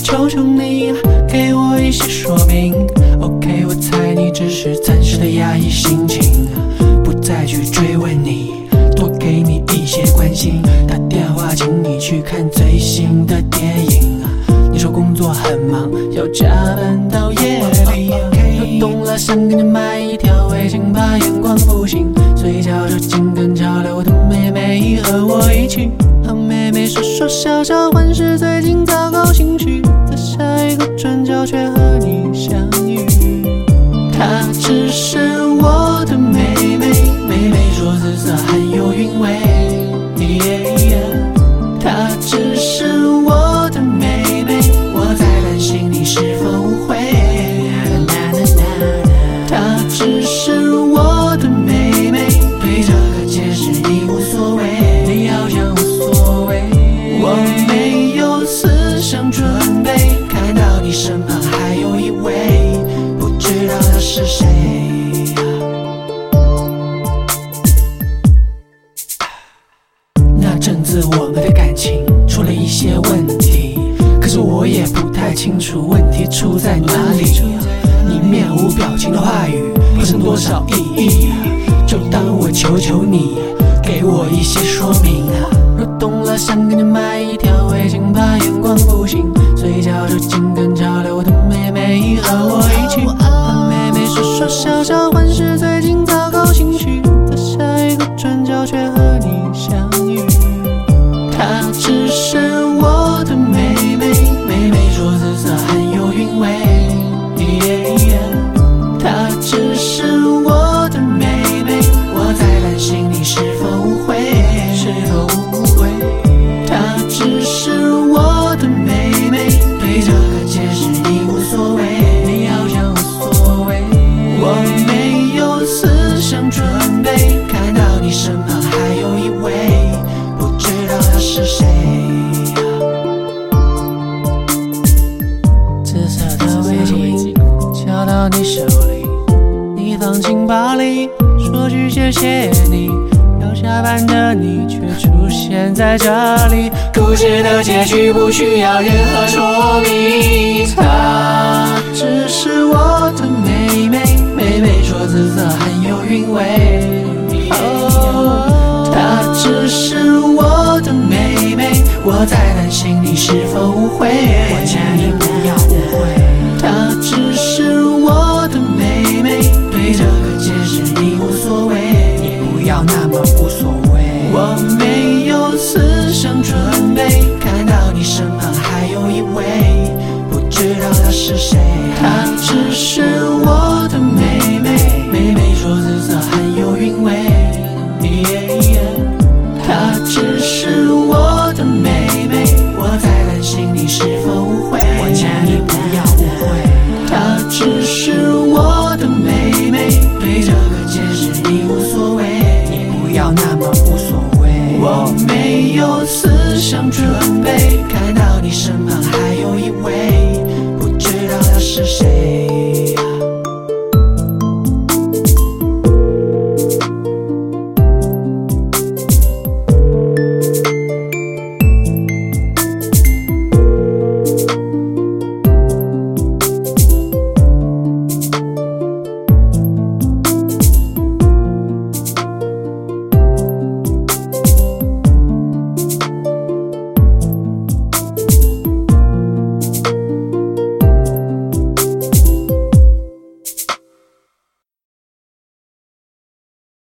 求求你给我一些说明。 OK， 我猜你只是暂时的压抑心情，不再去追问你，多给你一些关心。打电话请你去看最新的电影，你说工作很忙，要加班到夜里。又懂了，想给你买一条围巾，怕眼光不行，所以悄悄紧跟潮流的妹妹和我一起。和妹妹说说笑笑，换是最近糟糕情绪，在下一个转角却和你相遇。她只是我的妹妹，妹妹说紫色很有韵味。她只是我的妹妹，我在担心你是否误会。她只是我的妹妹，对这个解释已无所谓，你好像无所谓。我没有思想准备，看到你身旁还有一位，不知道他是谁。那阵子我们的感情出了一些问题，可是我也不太清楚问题出在哪里。你面无表情的话语有剩多少意义？就当我求求你给我一些说明。若懂了，想给你买一条围巾，怕眼光不行，所以悄悄紧跟潮流的妹妹和我一起。和妹妹说说笑笑，换是最近糟糕情绪，在下一个转角却和你相遇。她只是我的妹妹，妹妹说紫色很有韵味。她只是我的妹妹，我在担心你是否误会，是否误会。她只是我的妹妹，对这个解释已无所谓，你好像无所谓。我没有思想准备，看到你身旁还有一位，不知道他是谁。紫色的围巾交到你手里，你放进包里，说句谢谢你。要下班的你却出现在这里，故事的结局不需要任何说明。她只是我的妹妹，妹妹说紫色很有韵味。她只是我的妹妹，我在担心你是否误会，我请你不要误会。她只是我的妹妹，对这个解释已无所谓，你不要那么无所谓。我没有思想准备，看到你身旁还有一位，不知道他是谁。她只是我的妹妹，妹妹说紫色很有韵味。她只是我的妹妹，我在担心你是否误会，我请你不要误会。她只是我的妹妹，对这个解释已无所谓，你不要那么无所谓。我没有思想准备，看到你身旁还有一位，不知道他是谁。